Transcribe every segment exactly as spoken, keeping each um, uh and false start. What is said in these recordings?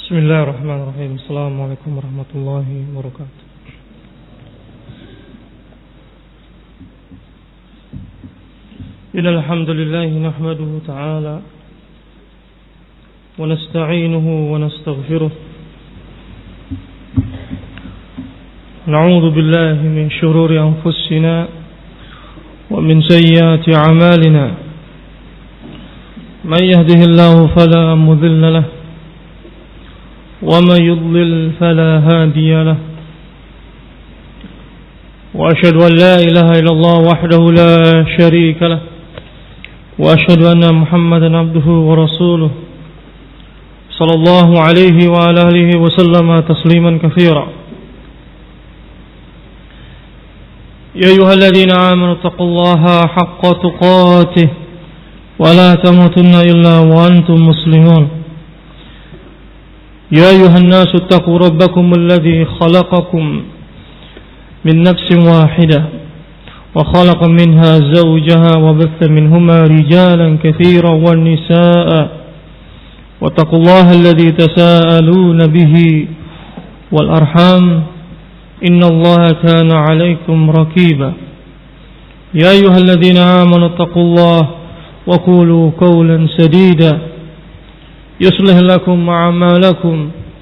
Bismillahirrahmanirrahim. Assalamualaikum warahmatullahi wabarakatuh. Innal hamdalillah nahmaduhu ta'ala wa nasta'inuhu wa nastaghfiruh. Na'udzu billahi min shururi anfusina wa min sayyiati a'malina. Man yahdihillahu fala mudilla lahu وَمَن يُضْلِلْ فَلَا هَادِيَ لَهُ وَأَشْهَدُ أَن لَّا إِلَهَ إِلَّا اللَّهُ وَحْدَهُ لَا شَرِيكَ لَهُ وَأَشْهَدُ أَنَّ مُحَمَّدًا عَبْدُهُ وَرَسُولُهُ صلى الله عليه وعلى آله وسلم تسليما كثيرا. يا أيها الذين آمنوا اتقوا الله حق تقاته ولا تموتن إلا وأنتم مسلمون. يا أيها الناس اتقوا ربكم الذي خلقكم من نفس واحدة وخلق منها زوجها وبث منهما رجالا كثيرا والنساء واتقوا الله الذي تساءلون به والأرحام إن الله كان عليكم رقيبا. يا أيها الذين آمنوا اتقوا الله وقولوا قولا سديدا يصلح لكم أعمالكم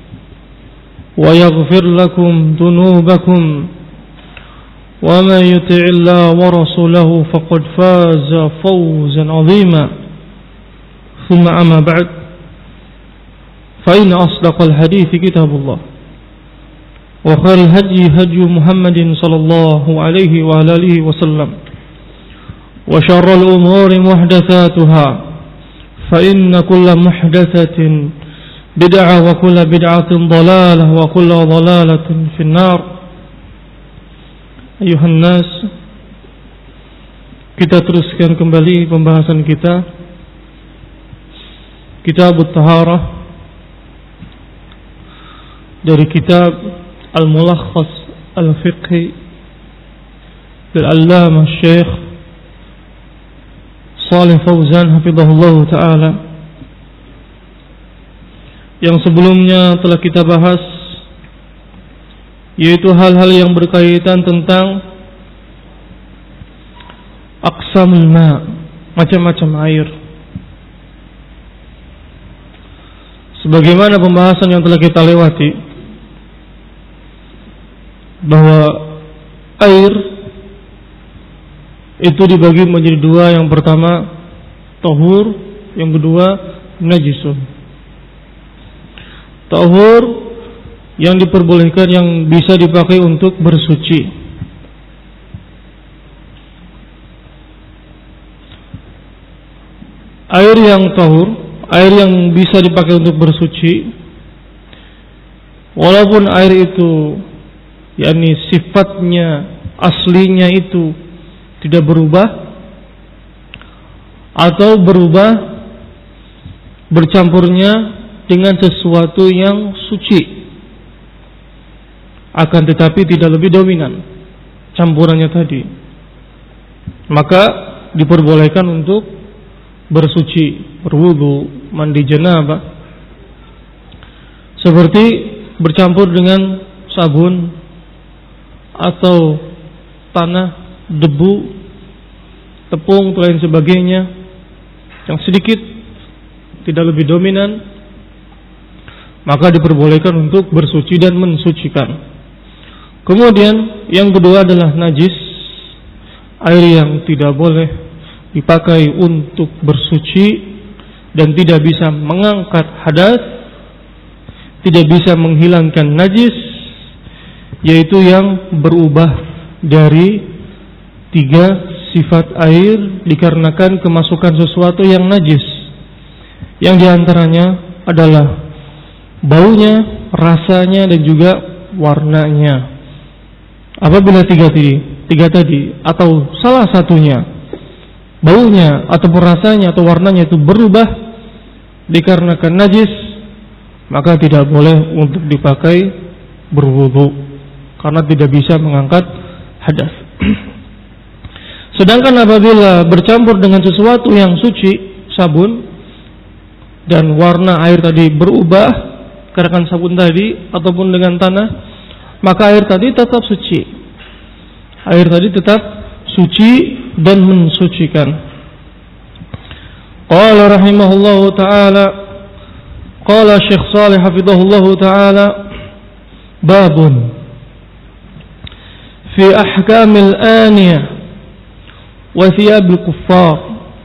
ويغفر لكم ذنوبكم ومن يطع الله ورسوله فقد فاز فوزا عظيما. ثم أما بعد فإن أصدق الحديث كتاب الله وخير الهدي هدي محمد صلى الله عليه وعلى آله وسلم وشر الأمور محدثاتها فإن كل محدثة بدعة وكل بدعة ضلالة وكل ضلالة في النار. أيها الناس, kita teruskan kembali pembahasan kita Kitab At-Taharah dari kitab Al-Mulakhas Al-Fiqhi Al-Allamah Syekh Shalih Fauzan hafizahullah ta'ala, yang sebelumnya telah kita bahas, yaitu hal-hal yang berkaitan tentang aqsamul ma', macam-macam air. Sebagaimana pembahasan yang telah kita lewati, bahwa air itu dibagi menjadi dua. Yang pertama tahur, yang kedua najisun. Tahur yang diperbolehkan, yang bisa dipakai untuk bersuci. Air yang tahur, air yang bisa dipakai untuk bersuci, walaupun air itu yakni sifatnya aslinya itu tidak berubah atau berubah bercampurnya dengan sesuatu yang suci, akan tetapi tidak lebih dominan campurannya tadi, maka diperbolehkan untuk bersuci, berwudu, mandi janabah, seperti bercampur dengan sabun atau tanah, debu, tepung, dan lain sebagainya yang sedikit tidak lebih dominan, maka diperbolehkan untuk bersuci dan mensucikan. Kemudian yang kedua adalah najis, air yang tidak boleh dipakai untuk bersuci dan tidak bisa mengangkat hadas, tidak bisa menghilangkan najis, yaitu yang berubah dari tiga sifat air dikarenakan kemasukan sesuatu yang najis, yang diantaranya adalah baunya, rasanya, dan juga warnanya. Apabila tiga tadi, tiga tadi atau salah satunya, baunya ataupun rasanya atau warnanya itu berubah dikarenakan najis, maka tidak boleh untuk dipakai berwudu karena tidak bisa mengangkat hadas. Sedangkan apabila bercampur dengan sesuatu yang suci, sabun, dan warna air tadi berubah gerakan sabun tadi ataupun dengan tanah, maka air tadi tetap suci. Air tadi tetap suci dan mensucikan. Qala rahimahullahu ta'ala, qala Syekh Shalih hafizahullahu ta'ala, babun fi ahkamil aniyah wa thiyabil kuffar.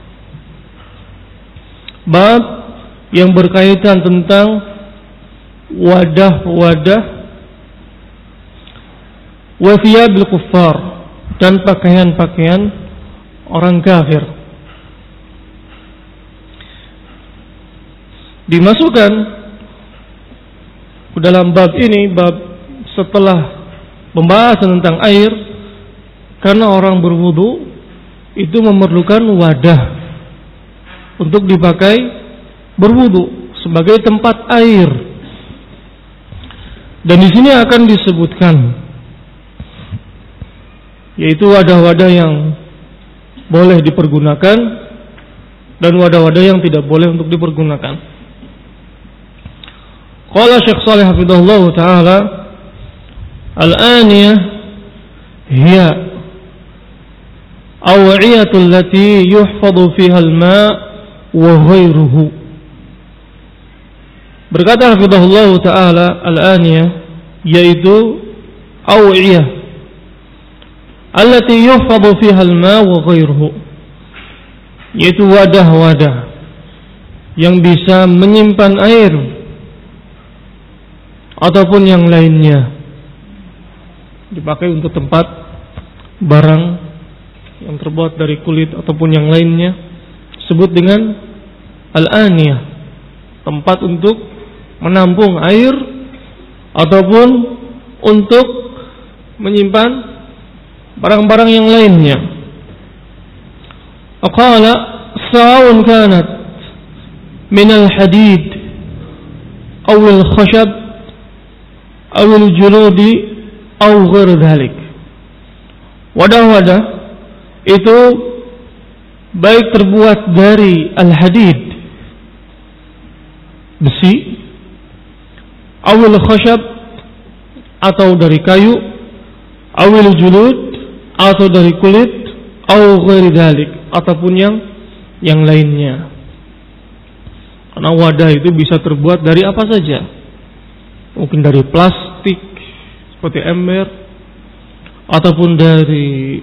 Bab yang berkaitan tentang wadah-wadah wa thiyabil kuffar, dan pakaian-pakaian orang kafir. Dimasukkan ke dalam bab ini, bab setelah pembahasan tentang air, karena orang berwudu itu memerlukan wadah untuk dipakai berwudu sebagai tempat air. Dan di sini akan disebutkan, yaitu wadah-wadah yang boleh dipergunakan dan wadah-wadah yang tidak boleh untuk dipergunakan. Qala Syekh Shalih hafizahullah ta'ala, al-aniyah hiya aw'iyatul lati yuhfadhu fiha al-ma' wa ghairuhu. Berkata hafizahullah ta'ala, al-aniyah yaitu aw'iyah allati yuhfadhu fiha al-ma' wa ghairuhu, yaitu wadah-wadah yang bisa menyimpan air ataupun yang lainnya, dipakai untuk tempat barang yang terbuat dari kulit ataupun yang lainnya, disebut dengan al-aniyah, tempat untuk menampung air ataupun untuk menyimpan barang-barang yang lainnya. Aqala sa'un kanat min al-hadid aw al-khashab aw al-juludi aw ghair dhalik. Wadah-wadah itu baik terbuat dari al-hadid, besi, aw al-khashab atau dari kayu, aw al-julud atau dari kulit, aw ghair dhalik ataupun yang yang lainnya. Karena wadah itu bisa terbuat dari apa saja. Mungkin dari plastik seperti ember, ataupun dari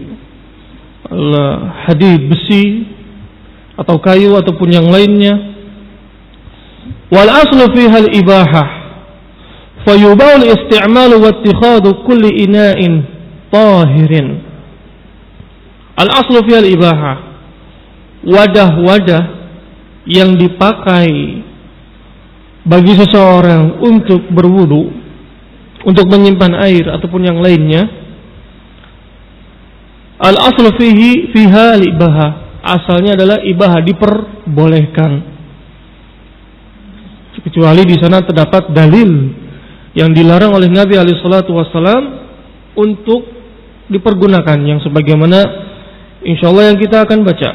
hadid, besi, atau kayu ataupun yang lainnya. Wal aslu fiha al-ibahah, fayubahu al-isti'malu wa ittikhadu kulli ina'in tahirin. Al aslu fiha al-ibahah, wadah-wadah yang dipakai bagi seseorang untuk berwudu, untuk menyimpan air ataupun yang lainnya, al-aslu fihi fiha al-ibahah, asalnya adalah ibahah, diperbolehkan, kecuali di sana terdapat dalil yang dilarang oleh Nabi alaihi salatu wasallam untuk dipergunakan, yang sebagaimana insyaallah yang kita akan baca.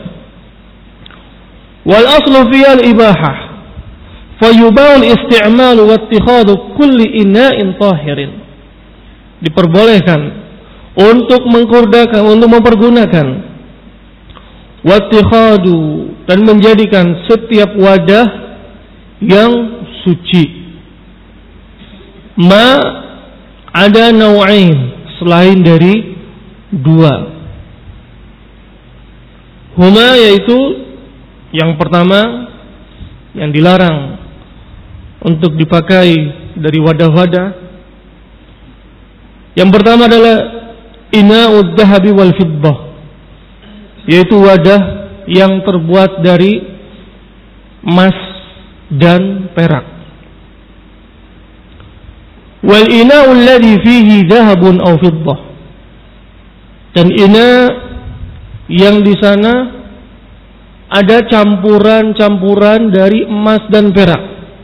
Wal aslu fiha al-ibahah, fayubahu al-isti'malu wa ittikhadu kulli ina'in tahirin. Diperbolehkan untuk mengkurdakan, untuk mempergunakan, wa ittikhadu, dan menjadikan setiap wadah yang suci, ma ada nau'ain, selain dari dua, huma, yaitu yang pertama yang dilarang untuk dipakai dari wadah-wadah, yang pertama adalah ina'ud dhahabi wal fiddah, yaitu wadah yang terbuat dari emas dan perak. Wal ina'u alladhi fihi dhahabun aw fiddah, dan ina yang di sana ada campuran-campuran dari emas dan perak.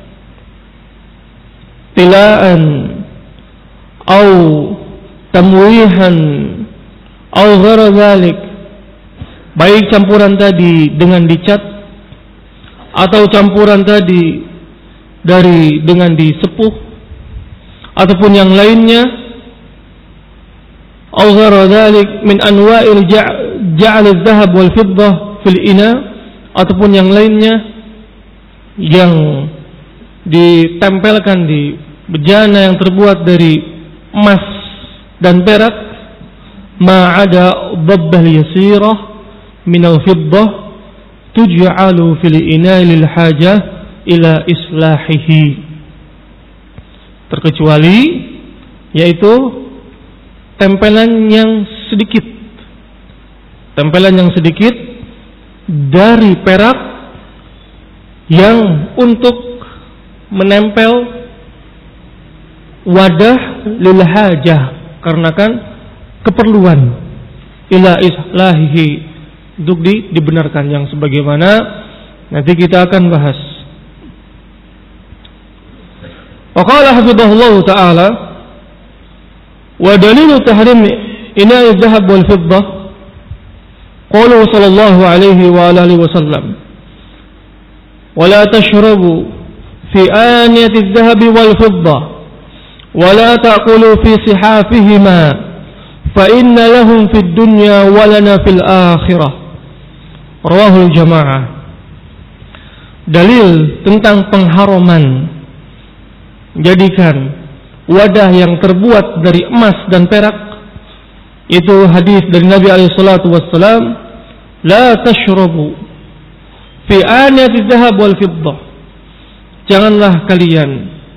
Tilaan au tamwihan au ghair dzalik, baik campuran tadi dengan dicat atau campuran tadi dari dengan disepuh ataupun yang lainnya, aw ghairu dzalik min anwa'il ja'al adh-dhahab wal fiddah fil ina, ataupun yang lainnya yang ditempelkan di bejana yang terbuat dari emas dan perak, ma'ada dhabbah yasirah min al-fiddah tuj'alu fil ina lil hajah ila islahihi, terkecuali yaitu tempelan yang sedikit, tempelan yang sedikit dari perak yang untuk menempel wadah lil hajah, karena kan keperluan, ila islahihi, untuk di, dibenarkan, yang sebagaimana nanti kita akan bahas. Wa qala hafidhahullah ta'ala, wa dalilu tahrim ina'i adh-dhahab wal fiddah qala sallallahu alaihi wa alihi wasallam, wa la tashrabu fi aniyati adh-dhahab wal fiddah wa la ta'kulu fi sihafihima fa inna lahum fid dunya wa lana fil akhirah, rawahul jamaah. Dalil tentang pengharaman jadikan wadah yang terbuat dari emas dan perak, itu hadis dari Nabi alaihi salatu wassalam, la tashrabu fi aniyati dhahab wal fiddah, janganlah kalian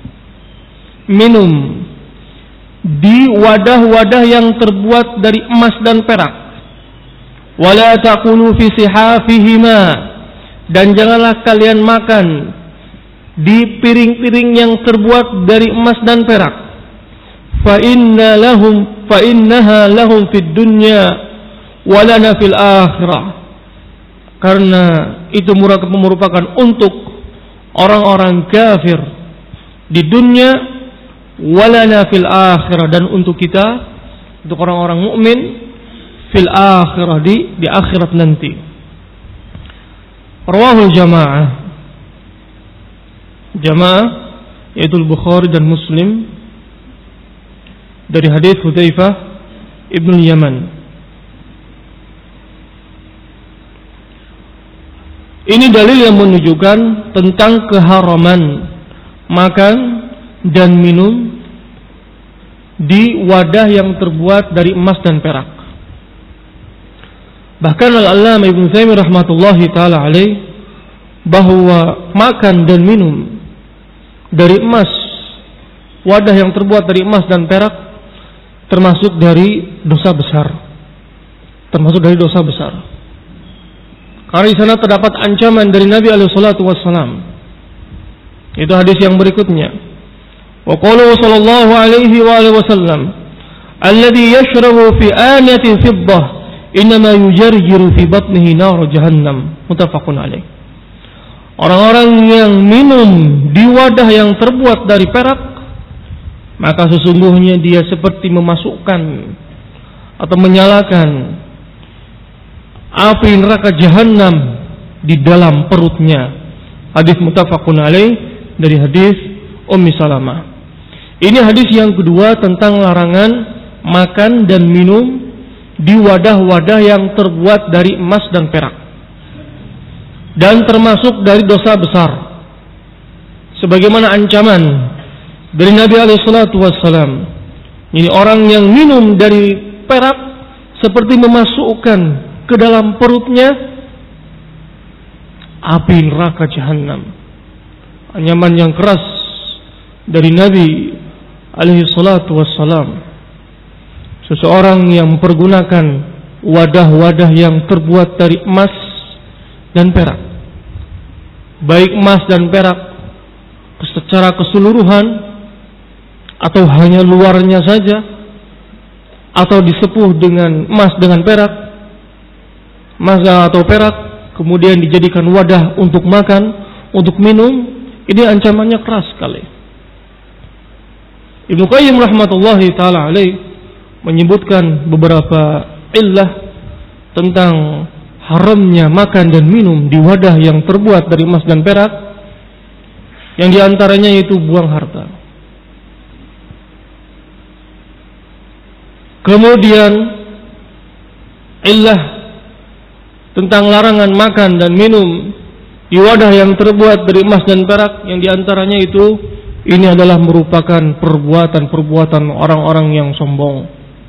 minum di wadah-wadah yang terbuat dari emas dan perak, wala taqulu fi sihafihima, dan janganlah kalian makan di piring-piring yang terbuat dari emas dan perak, fa inna lahum fa innaha lahum fid dunya wa lana fil akhirah, karena itu merupakan untuk orang-orang kafir di dunia, wa lana fil akhirah, dan untuk kita, untuk orang-orang mukmin, fil akhirah, di di akhirat nanti. Rawahul jamaah, jamaah yaitu Bukhari dan Muslim, dari hadis Hudzaifah ibn Yaman. Ini dalil yang menunjukkan tentang keharaman makan dan minum di wadah yang terbuat dari emas dan perak. Bahkan Al-Allamah Ibnu Taimiyah rahmatullahi taala alaih, bahwa makan dan minum dari emas, wadah yang terbuat dari emas dan perak, termasuk dari dosa besar, termasuk dari dosa besar. Karena di sana terdapat ancaman dari Nabi alaihi salatu wassalam. Itu hadis yang berikutnya. Wa qala sallallahu alaihi wa alihi wasallam, alladhi yashrabu fi aniyati fiddah innama yujarjiru fi batnihi nar jahannam, muttafaqun alaih. Orang-orang yang minum di wadah yang terbuat dari perak, maka sesungguhnya dia seperti memasukkan atau menyalakan api neraka jahanam di dalam perutnya. Hadis muttafaqun alaih dari hadis Ummi Salamah. Ini hadis yang kedua tentang larangan makan dan minum di wadah-wadah yang terbuat dari emas dan perak, dan termasuk dari dosa besar, sebagaimana ancaman dari Nabi alaihi salatu wassalam. Ini orang yang minum dari perak seperti memasukkan ke dalam perutnya api neraka jahanam. Ancaman yang keras dari Nabi alaihi salatu wassalam. Seseorang yang mempergunakan wadah-wadah yang terbuat dari emas dan perak, baik emas dan perak secara keseluruhan atau hanya luarnya saja, atau disepuh dengan emas dengan perak, emas atau perak, kemudian dijadikan wadah untuk makan, untuk minum, ini ancamannya keras sekali. Ibnu Qayyim rahmatullahi taala alaih menyebutkan beberapa illah tentang haramnya makan dan minum di wadah yang terbuat dari emas dan perak. yang diantaranya yaitu buang harta. Kemudian illah tentang larangan makan dan minum di wadah yang terbuat dari emas dan perak, yang diantaranya itu ini adalah merupakan perbuatan-perbuatan orang-orang yang sombong,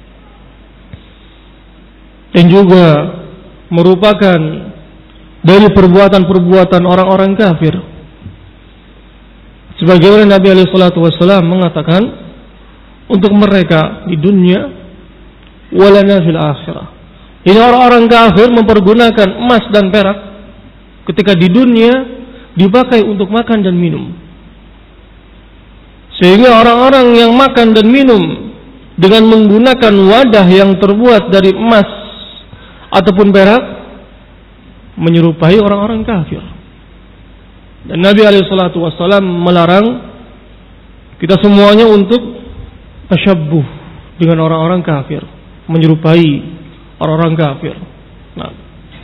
dan juga merupakan dari perbuatan-perbuatan orang-orang kafir. Sebagaimana Nabi alaihi salatu wasallam mengatakan, untuk mereka di dunia walana fil akhirah. Ini orang-orang kafir mempergunakan emas dan perak ketika di dunia dipakai untuk makan dan minum. Sehingga orang-orang yang makan dan minum dengan menggunakan wadah yang terbuat dari emas ataupun perak menyerupai orang-orang kafir. Dan Nabi alaihi salatu wasallam melarang kita semuanya untuk tasyabbuh dengan orang-orang kafir, menyerupai orang-orang kafir. Nah,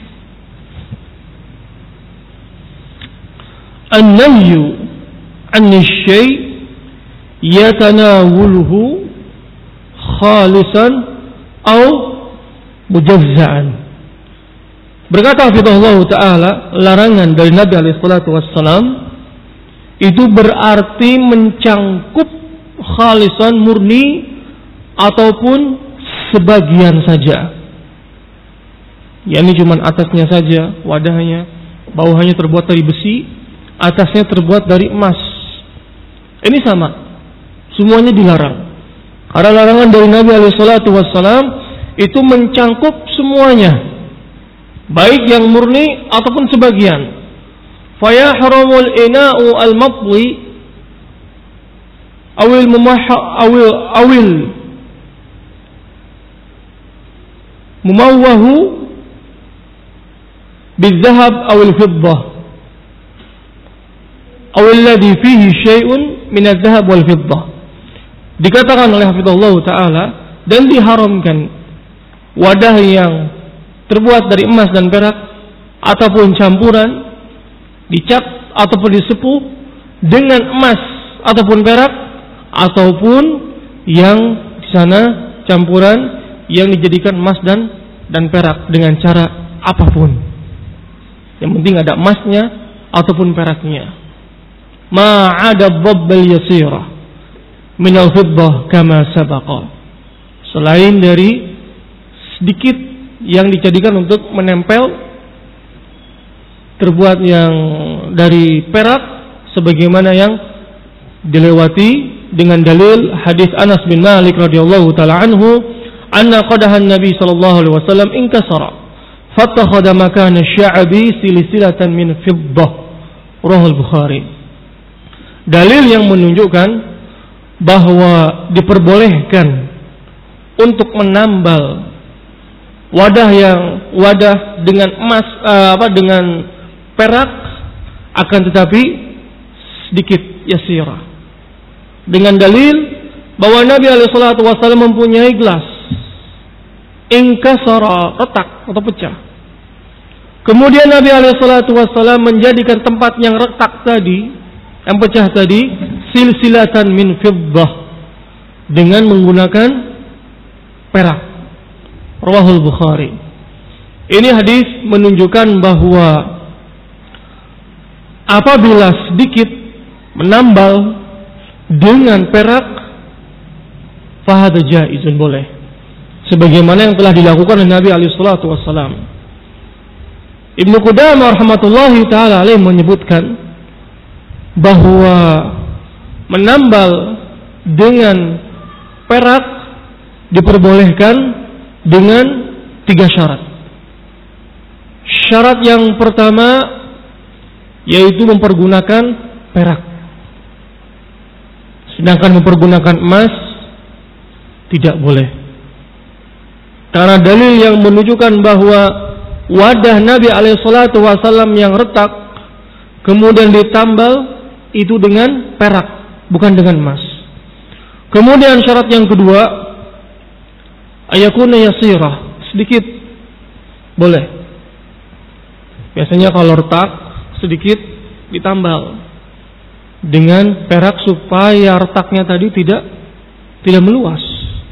an-nahyu 'anil syai' yatanawuluhu khalisan au mujazza'an. Berkata hafizahullah ta'ala, larangan dari Nabi alaihi salatu wassalam itu berarti mencangkup khalisan, murni, ataupun sebagian saja. Ya, ini cuma atasnya saja, wadahnya, bawahnya terbuat dari besi, atasnya terbuat dari emas. Ini sama, semuanya dilarang. Karena larangan dari Nabi alaihi salatu wassalam itu mencangkup semuanya, baik yang murni ataupun sebagian. Fayahramul ina'u al-matli awil mumahha awil awil mumawwahu bil-dhahab awil fiddah awil ladhi fihi syai'un min al-dhahab wal fiddah. Dikatakan oleh hafizahullah ta'ala, dan diharamkan wadah yang terbuat dari emas dan perak ataupun campuran, dicat ataupun disepuh dengan emas ataupun perak, ataupun yang di sana campuran yang dijadikan emas dan dan perak dengan cara apapun. Yang penting ada emasnya ataupun peraknya. Ma'ada dhabbal yasira min al-fiddah kama sabaqa. Selain dari sedikit yang dijadikan untuk menempel, terbuat yang dari perak, sebagaimana yang dilewati dengan dalil hadis Anas bin Malik radhiyallahu taala anhu, anna qadahan Nabi sallallahu alaihi wasallam inkasara fattakhadha makana sya'bi silsilatan min fiddah. Rahul Bukhari. Dalil yang menunjukkan bahwa diperbolehkan untuk menambal wadah yang wadah dengan emas uh, apa dengan perak, akan tetapi sedikit yasira, dengan dalil bahwa Nabi alaihi salatu wasallam mempunyai gelas inkasara, retak atau pecah. Kemudian Nabi alaihi salatu wasallam menjadikan tempat yang retak tadi, yang pecah tadi, silsilatan min fiddah, dengan menggunakan perak. Rawahul Bukhari. Ini hadis menunjukkan bahwa apabila sedikit menambal dengan perak, fahadha jaizun, boleh, sebagaimana yang telah dilakukan oleh Nabi alaihi salatu wassalam. Ibnu Qudamah rahmatullahi taala alaih menyebutkan bahwa menambal dengan perak diperbolehkan dengan tiga syarat. Syarat yang pertama yaitu mempergunakan perak, sedangkan mempergunakan emas tidak boleh. Karena dalil yang menunjukkan bahwa wadah Nabi alaihi salatu wasallam yang retak kemudian ditambal itu dengan perak, bukan dengan emas. Kemudian syarat yang kedua, ayakuna yasirah, sedikit boleh. Biasanya kalau retak sedikit ditambal. dengan perak supaya retaknya tadi tidak tidak meluas.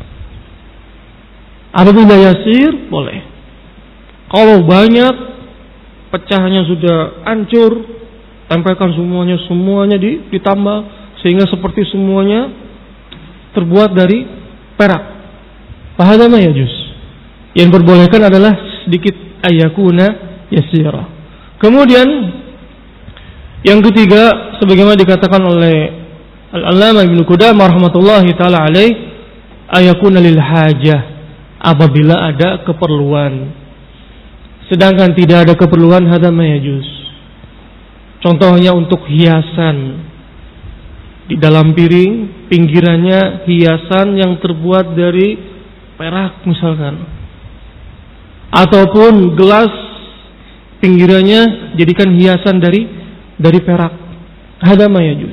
Apabila yasir boleh. Kalau banyak, pecahnya sudah hancur, tempelkan semuanya semuanya ditambah sehingga seperti semuanya terbuat dari perak. Fahadha ma yajuz. Yang diperbolehkan adalah sedikit ayakuna yasira. Kemudian yang ketiga, sebagaimana dikatakan oleh Al-Allamah Ibnu Qudamah rahmatullahi taala alaih, ayakuna lil hajah, apabila ada keperluan. Sedangkan tidak ada keperluan, hadza ma yajuz. Contohnya untuk hiasan. Di dalam piring, pinggirannya hiasan yang terbuat dari perak misalkan. Ataupun gelas, pinggirannya jadikan hiasan dari dari perak. Hadza ma yajuz.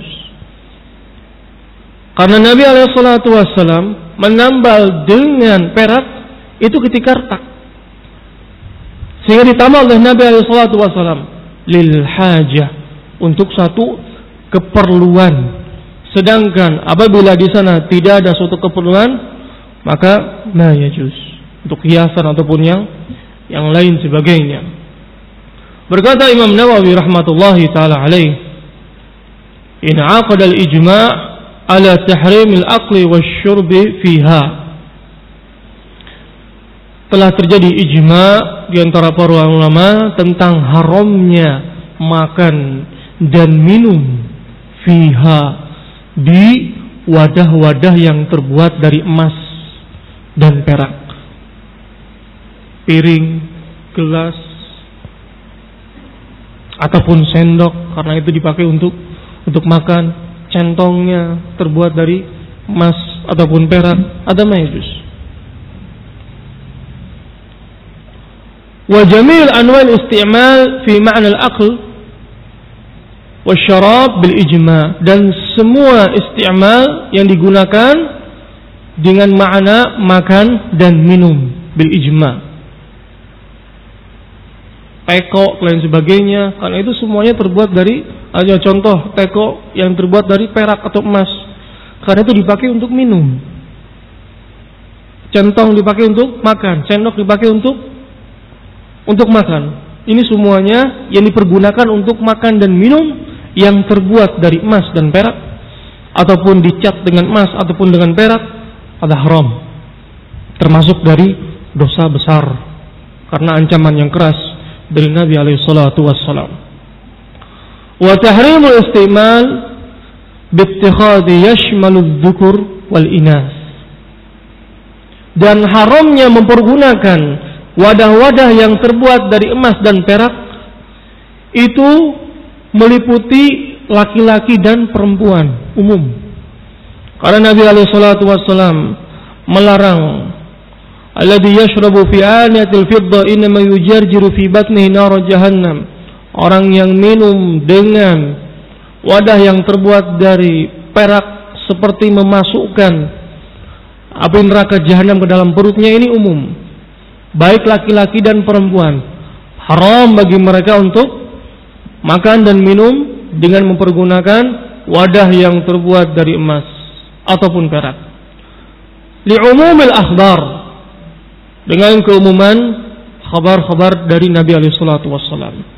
Karena Nabi alaihi salatu wassalam menambal dengan perak itu ketika retak. Sehingga ditambah oleh Nabi alaihi salatu wassalam lil hajah, untuk satu keperluan. Sedangkan apabila di sana tidak ada suatu keperluan, maka ma yajuz, untuk hiasan ataupun yang yang lain sebagainya. Berkata Imam Nawawi rahmatullahi taala alaih, in aqada al-ijma' ala tahrim al-aqli wasyurbi fiha. Telah terjadi ijma' di antara para ulama tentang haramnya makan dan minum fiha, di wadah-wadah yang terbuat dari emas dan perak. Piring, gelas, ataupun sendok, karena itu dipakai untuk untuk makan. Centongnya terbuat dari emas ataupun perak, ada majus. Wa jamil anwal isti'mal fi ma'na al-aql wasyarab bil ijma', dan semua isti'mal yang digunakan dengan makna makan dan minum bil ijma', teko lain sebagainya, karena itu semuanya terbuat dari, aja contoh teko yang terbuat dari perak atau emas, karena itu dipakai untuk minum. Centong dipakai untuk makan, sendok dipakai untuk untuk makan. Ini semuanya yang dipergunakan untuk makan dan minum yang terbuat dari emas dan perak, ataupun dicat dengan emas ataupun dengan perak, adalah haram, termasuk dari dosa besar karena ancaman yang keras dari Nabi alaihi salatu wassalam. Wa tahrimul istimal bittikhadhi yashmalu adh-dhukur wal inas, dan haramnya mempergunakan wadah-wadah yang terbuat dari emas dan perak itu meliputi laki-laki dan perempuan umum. Karena Nabi alaihi salatu wassalam melarang alladhi yashrabu fi aniyatil fidda inma yujarjiru fi batnihi nar jahannam, orang yang minum dengan wadah yang terbuat dari perak seperti memasukkan api neraka jahanam ke dalam perutnya. Ini umum, baik laki-laki dan perempuan. Haram bagi mereka untuk makan dan minum dengan mempergunakan wadah yang terbuat dari emas ataupun perak. Li'umumil akhbar, dengan keumuman khabar-khabar dari Nabi alaihi salatu wassalam.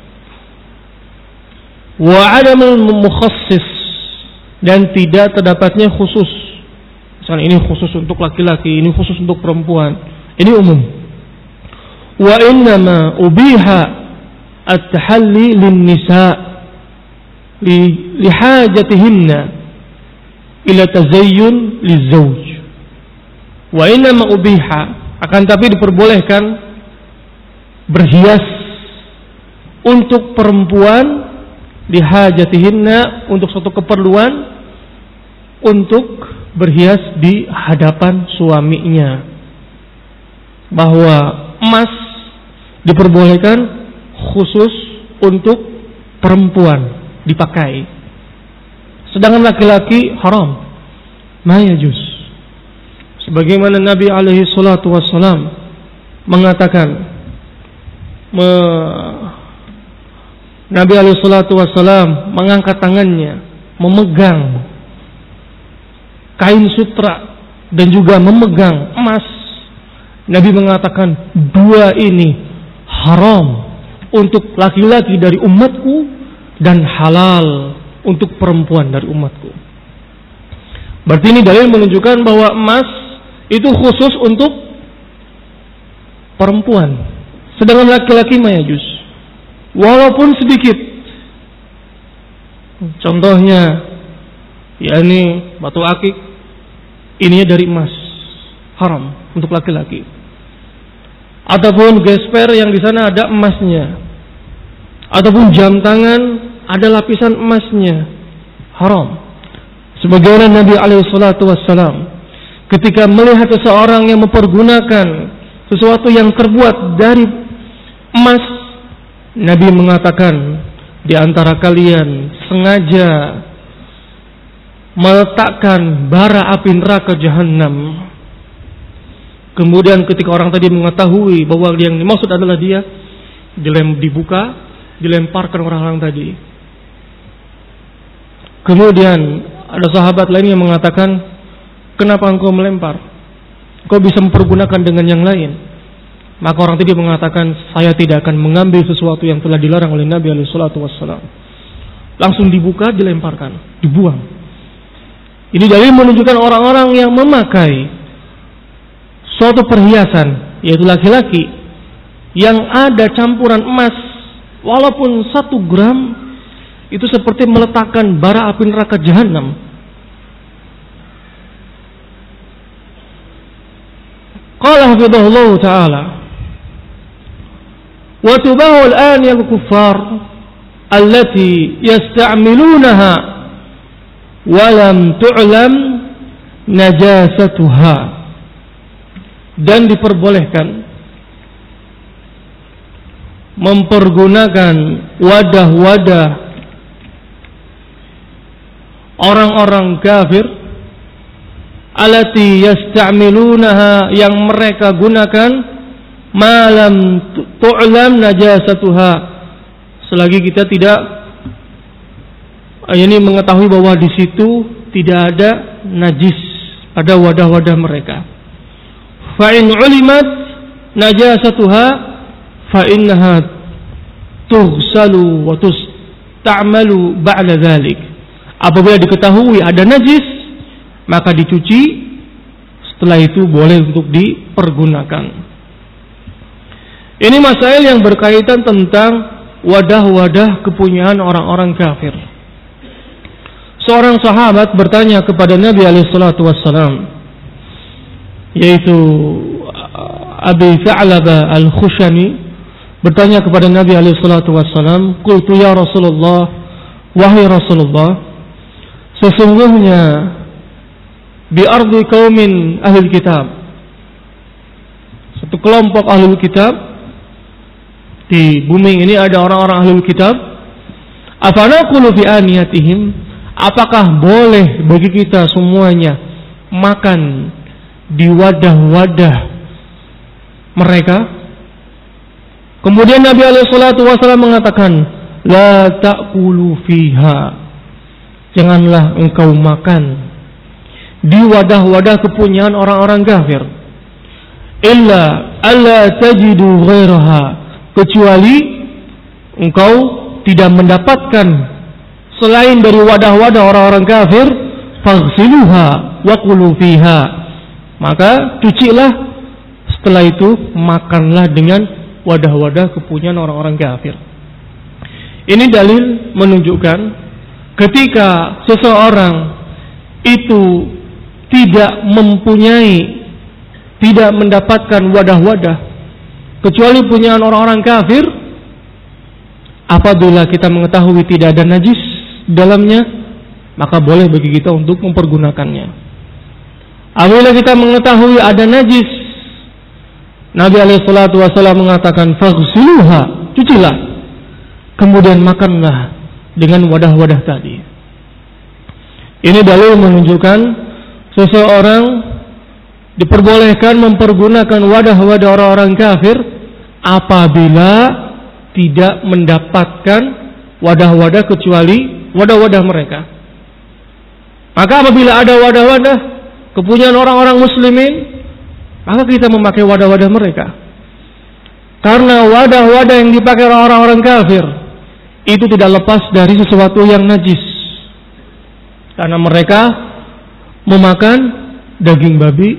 Wa adamul mukhassis, dan tidak terdapatnya khusus. Misalnya ini khusus untuk laki-laki, ini khusus untuk perempuan. Ini umum. Wa innama ubiha at-tahalli lin-nisa li lihajatihinna ila tazayyun liz-zawj. Wa innama ubiha, akan tapi diperbolehkan berhias untuk perempuan lihajatihinna, untuk suatu keperluan, untuk berhias di hadapan suaminya. Bahwa emas diperbolehkan khusus untuk perempuan dipakai, sedangkan laki-laki haram, ma yajuz. Sebagaimana Nabi alaihi salatu wassalam mengatakan, me, Nabi alaihi salatu wassalam mengangkat tangannya memegang kain sutra dan juga memegang emas, Nabi mengatakan dua ini haram untuk laki-laki dari umatku dan halal untuk perempuan dari umatku. Berarti ini dalil menunjukkan bahwa emas itu khusus untuk perempuan, sedangkan laki-laki mayajus walaupun sedikit. Contohnya yakni batu akik, ininya dari emas, haram untuk laki-laki. Ataupun gesper yang di sana ada emasnya, ataupun jam tangan ada lapisan emasnya, haram. Sebagaimana Nabi alaihi salatu wassalam ketika melihat seseorang yang mempergunakan sesuatu yang terbuat dari emas, Nabi mengatakan, di antara kalian sengaja meletakkan bara api neraka jahanam. Kemudian ketika orang tadi mengetahui bahwa yang dimaksud adalah dia, dilem dibuka, dilemparkan orang-orang tadi. Kemudian ada sahabat lain yang mengatakan, kenapa engkau melempar? Engkau bisa mempergunakan dengan yang lain. Maka orang tadi mengatakan, saya tidak akan mengambil sesuatu yang telah dilarang oleh Nabi alaihi salatu wassalam. Langsung dibuka, dilemparkan, dibuang. Ini dalil menunjukkan orang-orang yang memakai suatu perhiasan, yaitu laki-laki, yang ada campuran emas, walaupun satu gram, itu seperti meletakkan bara api neraka jahanam. Qala hafidhahullah ta'ala, wa tubahu al-an al-kuffar allati yasta'milunaha wa lam tu'lam najasatuha. Dan diperbolehkan mempergunakan wadah-wadah orang-orang kafir allati yasta'milunaha, yang mereka gunakan, malam tu'lam najasatuha, selagi kita tidak ini mengetahui bahwa di situ tidak ada najis pada wadah-wadah mereka. Fa in ulimat najasatuha fa innaha tughsalu wa tusta'malu ba'da dzalik. Apabila diketahui ada najis, maka dicuci, setelah itu boleh untuk dipergunakan. Ini masail yang berkaitan tentang wadah-wadah kepunyaan orang-orang kafir. Seorang sahabat bertanya kepada Nabi alaihi salatu wassalam, yaitu Abi Tha'labah Al-Khushani, bertanya kepada Nabi alaihi salatu wassalam, qultu ya Rasulullah, wahai Rasulullah, sesungguhnya di ardi qaumin ahli kitab, satu kelompok ahli kitab, di bumi ini ada orang-orang ahli kitab, afanaqulu fi aniyatihim, apakah boleh bagi kita semuanya makan di wadah-wadah mereka? Kemudian Nabi alaihi salatu wasallam mengatakan, la ta'kulu fiha, janganlah engkau makan di wadah-wadah kepunyaan orang-orang kafir, illa alla tajidu ghairaha, kecuali engkau tidak mendapatkan selain dari wadah-wadah orang-orang kafir, faghsiluha wa qulu fiha, maka cucilah, setelah itu makanlah dengan wadah-wadah kepunyaan orang-orang kafir. Ini dalil menunjukkan ketika seseorang itu tidak mempunyai, tidak mendapatkan wadah-wadah kecuali punyaan orang-orang kafir, apabila kita mengetahui tidak ada najis dalamnya, maka boleh bagi kita untuk mempergunakannya. Apabila kita mengetahui ada najis, Nabi alaihi salatu wasallam mengatakan faghsiluha, cucilah, kemudian makanlah dengan wadah-wadah tadi. Ini dalil menunjukkan seseorang diperbolehkan mempergunakan wadah-wadah orang-orang kafir apabila tidak mendapatkan wadah-wadah kecuali wadah-wadah mereka. Maka apabila ada wadah-wadah kepunyaan orang-orang muslimin, maka kita memakai wadah-wadah mereka. Karena wadah-wadah yang dipakai orang-orang kafir itu tidak lepas dari sesuatu yang najis. Karena mereka memakan daging babi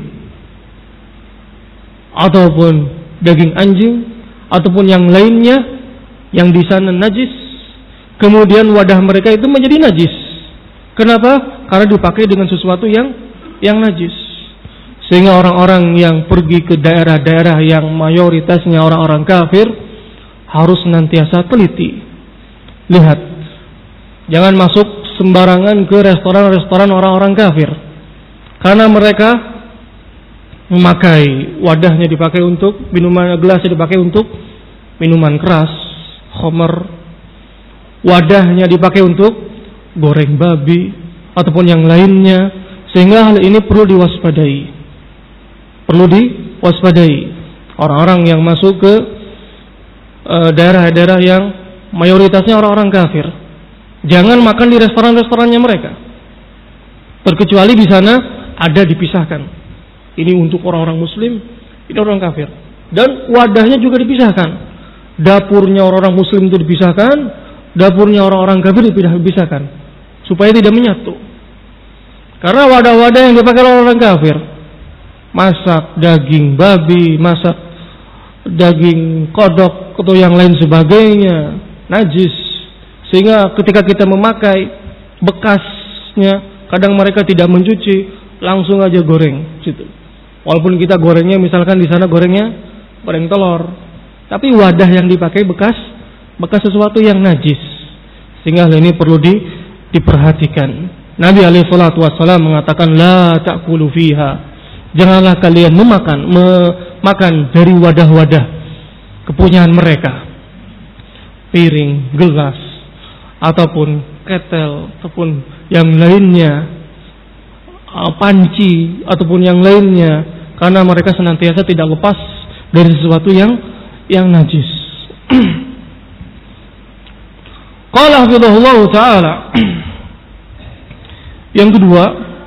ataupun daging anjing ataupun yang lainnya yang di sana najis. Kemudian wadah mereka itu menjadi najis. Kenapa? Karena dipakai dengan sesuatu yang yang najis. Sehingga orang-orang yang pergi ke daerah-daerah yang mayoritasnya orang-orang kafir harus senantiasa teliti. Lihat, jangan masuk sembarangan ke restoran-restoran orang-orang kafir. Karena mereka memakai wadahnya dipakai untuk minuman, gelasnya dipakai untuk minuman keras, khamar. Wadahnya dipakai untuk goreng babi ataupun yang lainnya, sehingga hal ini perlu diwaspadai. Perlu diwaspadai orang-orang yang masuk ke e, daerah-daerah yang mayoritasnya orang-orang kafir. Jangan makan di restoran-restorannya mereka. Terkecuali di sana ada dipisahkan. Ini untuk orang-orang muslim, ini orang kafir. Dan wadahnya juga dipisahkan. Dapurnya orang-orang muslim itu dipisahkan, dapurnya orang-orang kafir dipisahkan, supaya tidak menyatu. Karena wadah-wadah yang dipakai orang-orang kafir, masak daging babi, masak daging kodok atau yang lain sebagainya, najis. Sehingga ketika kita memakai bekasnya, kadang mereka tidak mencuci, langsung aja goreng situ. Walaupun kita gorengnya misalkan di sana gorengnya goreng telur, tapi wadah yang dipakai bekas bekas sesuatu yang najis. Sehingga hal ini perlu di, diperhatikan. Nabi alaihi salatu wassalam mengatakan la ta'kulu fiha. Janganlah kalian memakan memakan dari wadah-wadah kepunyaan mereka. Piring, gelas ataupun ketel ataupun yang lainnya, panci ataupun yang lainnya, karena mereka senantiasa tidak lepas dari sesuatu yang yang najis. Qala hafizahullah ta'ala. Yang kedua,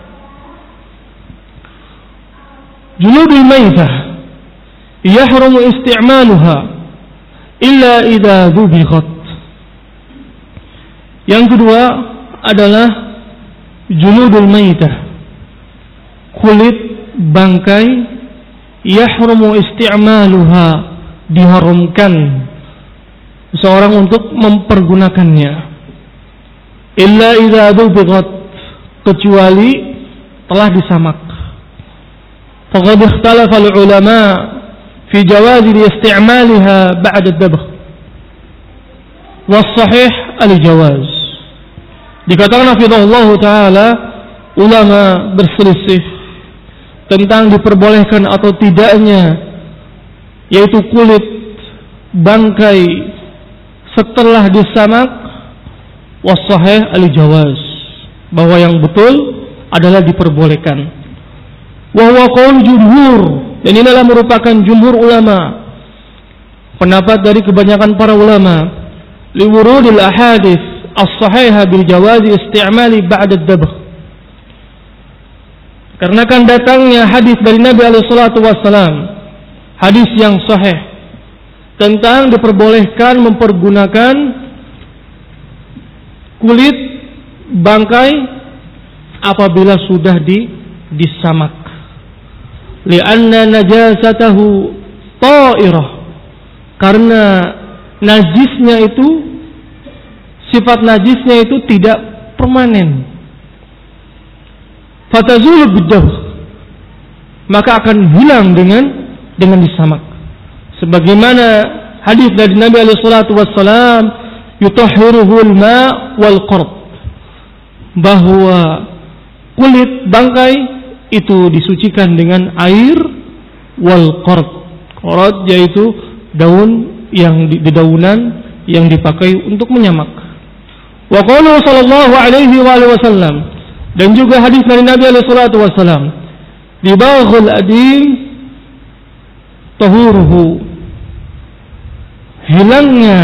juludul maitah yahrumu isti'maluha illa idza dhubighat. Yang kedua adalah juludul maitah, kulit bangkai, yahrumu isti'maluha, diharamkan seorang untuk mempergunakannya, illa idza dhubighat, kecuali telah disamak. Faqad ikhtalafa al-ulama fi jawaz isti'malha ba'da ad-dabh. Was-sahih al-jawaz. Dikatakan hafizahullah taala, ulama berselisih tentang diperbolehkan atau tidaknya yaitu kulit bangkai setelah disamak. Was-sahih al-jawaz, bahwa yang betul adalah diperbolehkan. Wa huwa qaul jumhur, dan ini adalah merupakan jumhur ulama, pendapat dari kebanyakan para ulama, liwurudil ahadits as-sahihah bil jawazi isti'mali ba'da ad-dabh. Karena kan datangnya hadis dari Nabi alaihi salatu wassalam, hadis yang sahih tentang diperbolehkan mempergunakan kulit bangkai apabila sudah di disamak. Li'anna najasatahu ta'irah, karena najisnya itu, sifat najisnya itu tidak permanen. Fatazulu bid-dabh, maka akan hilang dengan dengan disamak. Sebagaimana hadis dari Nabi alaihi salatu wassalam, yutahhiruhu al-ma' wal qard, bahwa kulit bangkai itu disucikan dengan air, wal qard, qard yaitu daun yang di dedaunan yang dipakai untuk menyamak. Wa qala sallallahu alaihi wasallam, dan juga hadis dari Nabi alaihi salatu wasallam, dibaghul adim tahuruhu, hilangnya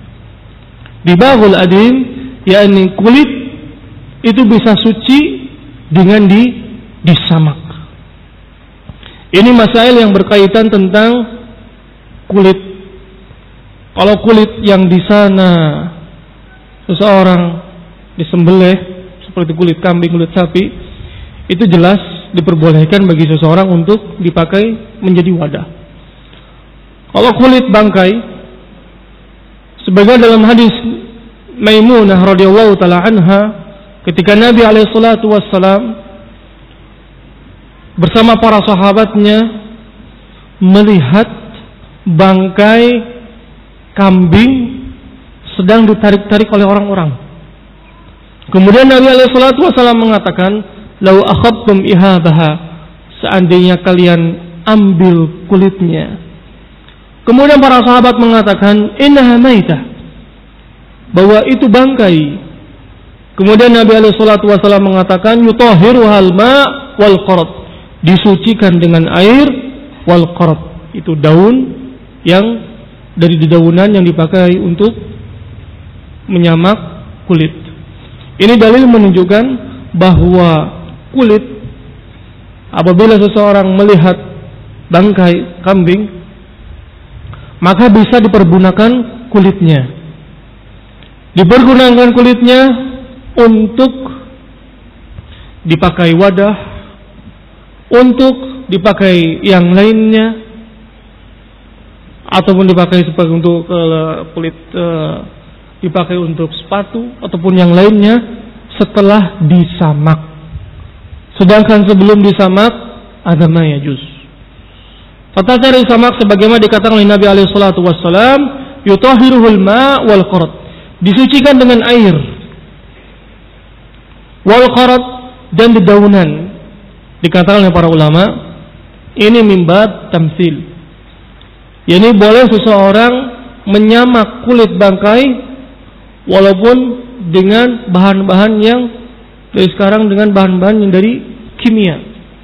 dibaghul adim, yakni kulit itu bisa suci dengan di disamak. Ini masail yang berkaitan tentang kulit. Kalau kulit yang di sana seseorang disembelih seperti kulit kambing, kulit sapi, itu jelas diperbolehkan bagi seseorang untuk dipakai menjadi wadah. Kalau kulit bangkai, sebagaimana dalam hadis Maimunah radhiyallahu taala anha, ketika Nabi alaihi salatu wassalam bersama para sahabatnya melihat bangkai kambing sedang ditarik-tarik oleh orang-orang. Kemudian Nabi alaihi salatu wassalam mengatakan, "Lau akhadtum ihabaha," seandainya kalian ambil kulitnya. Kemudian para sahabat mengatakan, "Innaha maitah," bahwa itu bangkai. Kemudian Nabi alaihi salatu wassalam mengatakan, "Yutahhiruhal ma' wal qarat," disucikan dengan air, wal qarat, itu daun yang dari dedaunan yang dipakai untuk menyamak kulit. Ini dalil menunjukkan bahwa kulit, apabila seseorang melihat bangkai kambing, maka bisa dipergunakan kulitnya. Dipergunakan kulitnya untuk dipakai wadah, untuk dipakai yang lainnya, ataupun dipakai sebagai untuk uh, kulit uh, dipakai untuk sepatu ataupun yang lainnya setelah disamak. Sedangkan sebelum disamak ada ma yajuz. Tata cara disamak sebagaimana dikatakan oleh Nabi alaihi salatu wassalam, yutahhiruhul ma' wal qarat, disucikan dengan air, wal qarat, dan dedaunan. Dikatakan oleh para ulama, ini mimbat tamsil. Yani boleh seseorang menyamak kulit bangkai walaupun dengan bahan-bahan yang dari sekarang dengan bahan-bahan yang dari kimia,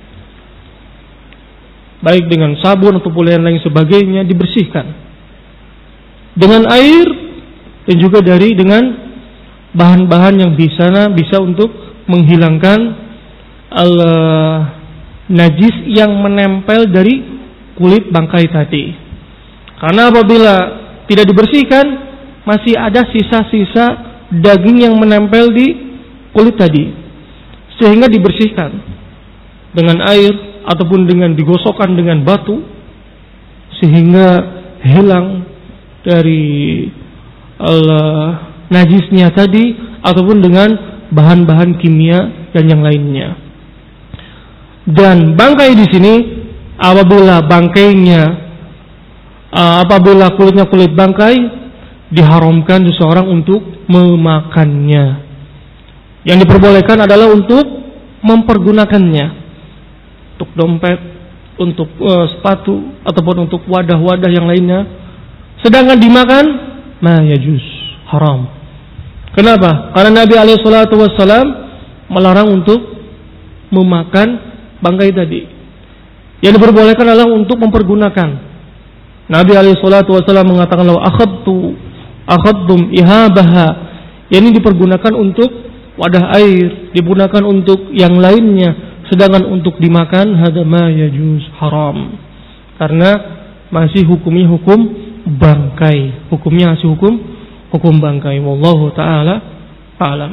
baik dengan sabun ataupun yang lain sebagainya, dibersihkan dengan air dan juga dari dengan bahan-bahan yang bisa bisa untuk menghilangkan al najis yang menempel dari kulit bangkai tadi. Karena apabila tidak dibersihkan, masih ada sisa-sisa daging yang menempel di kulit tadi, sehingga dibersihkan dengan air ataupun dengan digosokkan dengan batu sehingga hilang dari uh, najisnya tadi, ataupun dengan bahan-bahan kimia dan yang lainnya. Dan bangkai di sini, apabila bangkainya uh, apabila kulitnya kulit bangkai, diharamkan seseorang untuk memakannya. Yang diperbolehkan adalah untuk mempergunakannya, untuk dompet, untuk uh, sepatu, ataupun untuk wadah-wadah yang lainnya. Sedangkan dimakan, ma yajuz, haram. Kenapa? Karena Nabi alaihi salatu wassalam melarang untuk memakan bangkai tadi. Yang diperbolehkan adalah untuk mempergunakan. Nabi alaihi salatu wassalam mengatakan, "Law akhadtu akhadtum ihabaha," yang ini dipergunakan untuk wadah air, digunakan untuk yang lainnya. Sedangkan untuk dimakan, hada ma yajuz, haram. Karena masih hukumnya hukum bangkai. Hukumnya masih hukum hukum bangkai. Wallahu taala a'lam.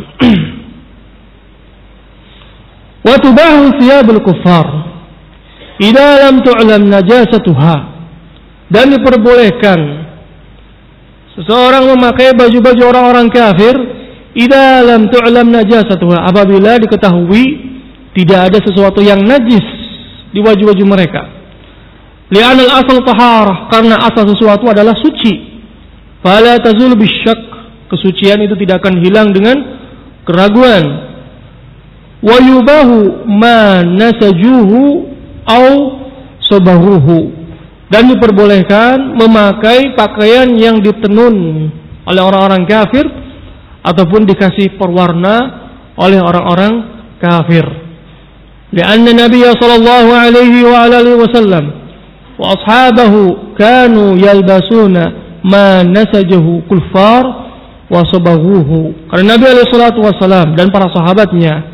Wa tubahu thiyabul kuffar idza lam tu'lam najasatuha, dan diperbolehkan seseorang memakai baju-baju orang-orang kafir idza lam tu'lam najasatuha, apabila diketahui tidak ada sesuatu yang najis di baju-baju mereka. Li'anal asal taharah, karena asal sesuatu adalah suci. Fala tazul bisyak, kesucian itu tidak akan hilang dengan keraguan. Wa yubahu ma nasajuhu au sabahuhu, dan diperbolehkan memakai pakaian yang ditenun oleh orang-orang kafir ataupun dikasih perwarna oleh orang-orang kafir. Lianna Nabi sallallahu alaihi wa alihi wasallam wa ashabahu kanu yalbasuna ma nasajahu kuffar wa sabahuhu. Karena Nabi alaihi salatu wasallam dan para sahabatnya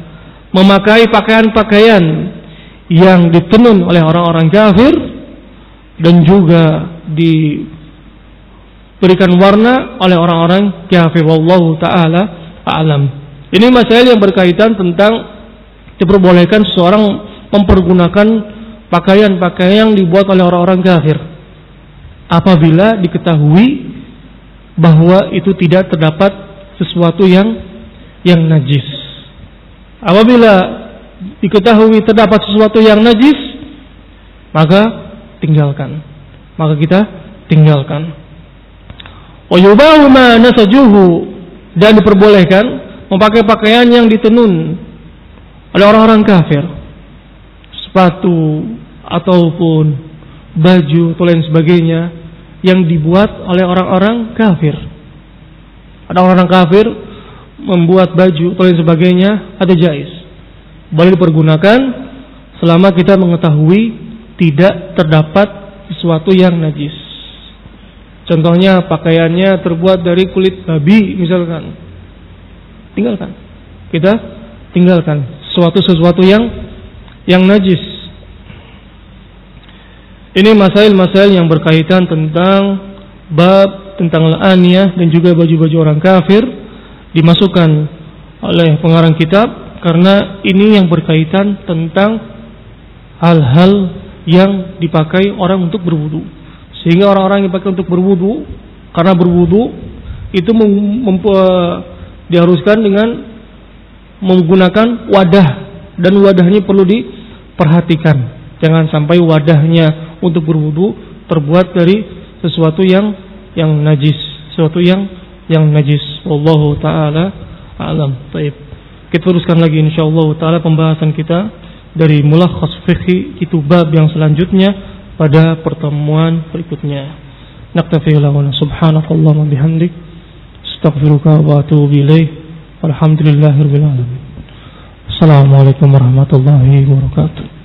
memakai pakaian-pakaian yang ditenun oleh orang-orang kafir dan juga diberikan warna oleh orang-orang kafir. Wallahu taala a'lam. Ini masalah yang berkaitan tentang diperbolehkan seseorang mempergunakan pakaian-pakaian yang dibuat oleh orang-orang kafir apabila diketahui bahwa itu tidak terdapat sesuatu yang yang najis. Apabila diketahui terdapat sesuatu yang najis, maka tinggalkan. Maka kita tinggalkan. Wa yubahu ma nasajuhu, dan diperbolehkan memakai pakaian yang ditenun oleh orang-orang kafir, sepatu ataupun baju atau lain sebagainya yang dibuat oleh orang-orang kafir. Ada orang-orang kafir membuat baju atau lain sebagainya, ada jaiz, boleh dipergunakan selama kita mengetahui tidak terdapat sesuatu yang najis. Contohnya pakaiannya terbuat dari kulit babi misalkan, tinggalkan. Kita tinggalkan sesuatu-sesuatu yang yang najis. Ini masail-masail yang berkaitan tentang bab tentang la'aniyah dan juga baju-baju orang kafir dimasukkan oleh pengarang kitab karena ini yang berkaitan tentang hal-hal yang dipakai orang untuk berwudu. Sehingga orang-orang yang dipakai untuk berwudu, karena berwudu itu mem- mem- diharuskan dengan menggunakan wadah, dan wadahnya perlu diperhatikan. Jangan sampai wadahnya untuk berwudu terbuat dari sesuatu yang yang najis, sesuatu yang yang najis. Wallahu taala a'lam. Baik. Kita teruskan lagi insyaallah taala pembahasan kita dari mulakhas fikhi itu bab yang selanjutnya pada pertemuan berikutnya. Naktafi lahuna subhanakallahumma bihamdik astaghfiruka wa atubu ilaik. Walhamdulillahirabbil alamin. Assalamualaikum warahmatullahi wabarakatuh.